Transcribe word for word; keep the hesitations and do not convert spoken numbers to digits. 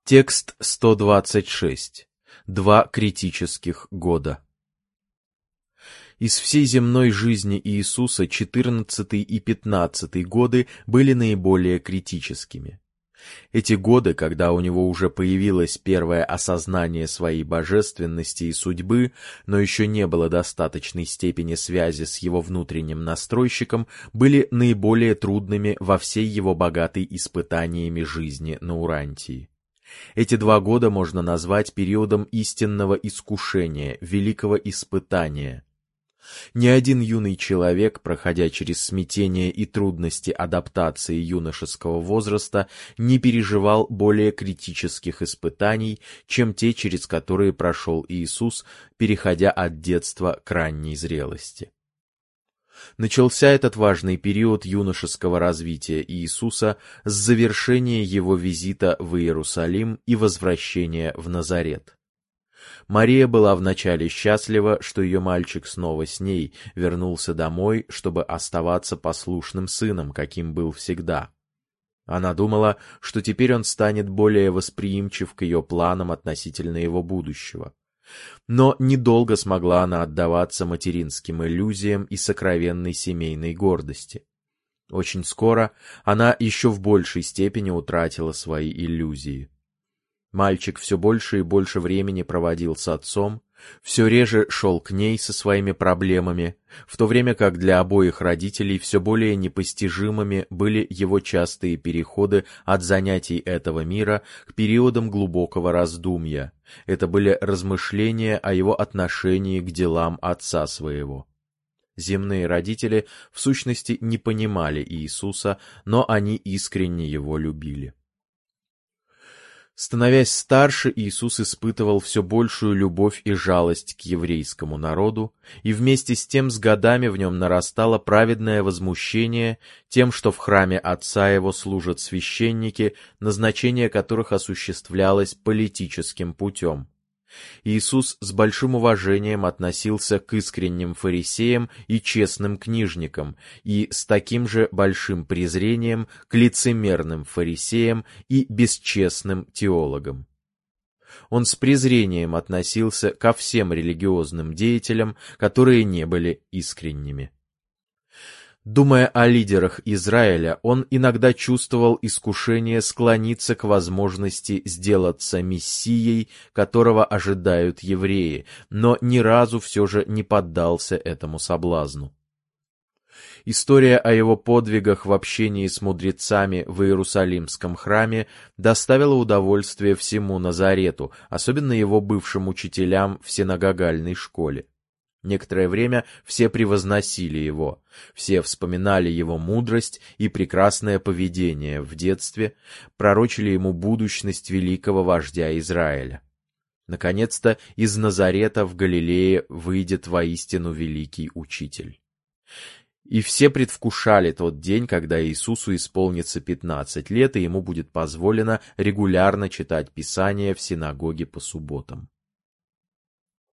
Текст сто двадцать шесть. Два критических года. Из всей земной жизни Иисуса четырнадцатый и пятнадцатый годы были наиболее критическими. Эти годы, когда у него уже появилось первое осознание своей божественности и судьбы, но еще не было достаточной степени связи с его внутренним настройщиком, были наиболее трудными во всей его богатой испытаниями жизни на Урантии. Эти два года можно назвать периодом истинного искушения, великого испытания. Ни один юный человек, проходя через смятение и трудности адаптации юношеского возраста, не переживал более критических испытаний, чем те, через которые прошел Иисус, переходя от детства к ранней зрелости. Начался этот важный период юношеского развития Иисуса с завершения его визита в Иерусалим и возвращения в Назарет. Мария была вначале счастлива, что ее мальчик снова с ней вернулся домой, чтобы оставаться послушным сыном, каким был всегда. Она думала, что теперь он станет более восприимчив к ее планам относительно его будущего. Но недолго смогла она отдаваться материнским иллюзиям и сокровенной семейной гордости. Очень скоро она еще в большей степени утратила свои иллюзии. Мальчик все больше и больше времени проводил с отцом, все реже шел к ней со своими проблемами, в то время как для обоих родителей все более непостижимыми были его частые переходы от занятий этого мира к периодам глубокого раздумья. Это были размышления о его отношении к делам отца своего. Земные родители, в сущности, не понимали Иисуса, но они искренне его любили. Становясь старше, Иисус испытывал все большую любовь и жалость к еврейскому народу, и вместе с тем с годами в нем нарастало праведное возмущение тем, что в храме Отца его служат священники, назначение которых осуществлялось политическим путем. Иисус с большим уважением относился к искренним фарисеям и честным книжникам, и с таким же большим презрением к лицемерным фарисеям и бесчестным теологам. Он с презрением относился ко всем религиозным деятелям, которые не были искренними. Думая о лидерах Израиля, он иногда чувствовал искушение склониться к возможности сделаться мессией, которого ожидают евреи, но ни разу все же не поддался этому соблазну. История о его подвигах в общении с мудрецами в Иерусалимском храме доставила удовольствие всему Назарету, особенно его бывшим учителям в синагогальной школе. Некоторое время все превозносили его, все вспоминали его мудрость и прекрасное поведение в детстве, пророчили ему будущность великого вождя Израиля. Наконец-то из Назарета в Галилее выйдет воистину великий учитель. И все предвкушали тот день, когда Иисусу исполнится пятнадцать лет, и ему будет позволено регулярно читать Писание в синагоге по субботам.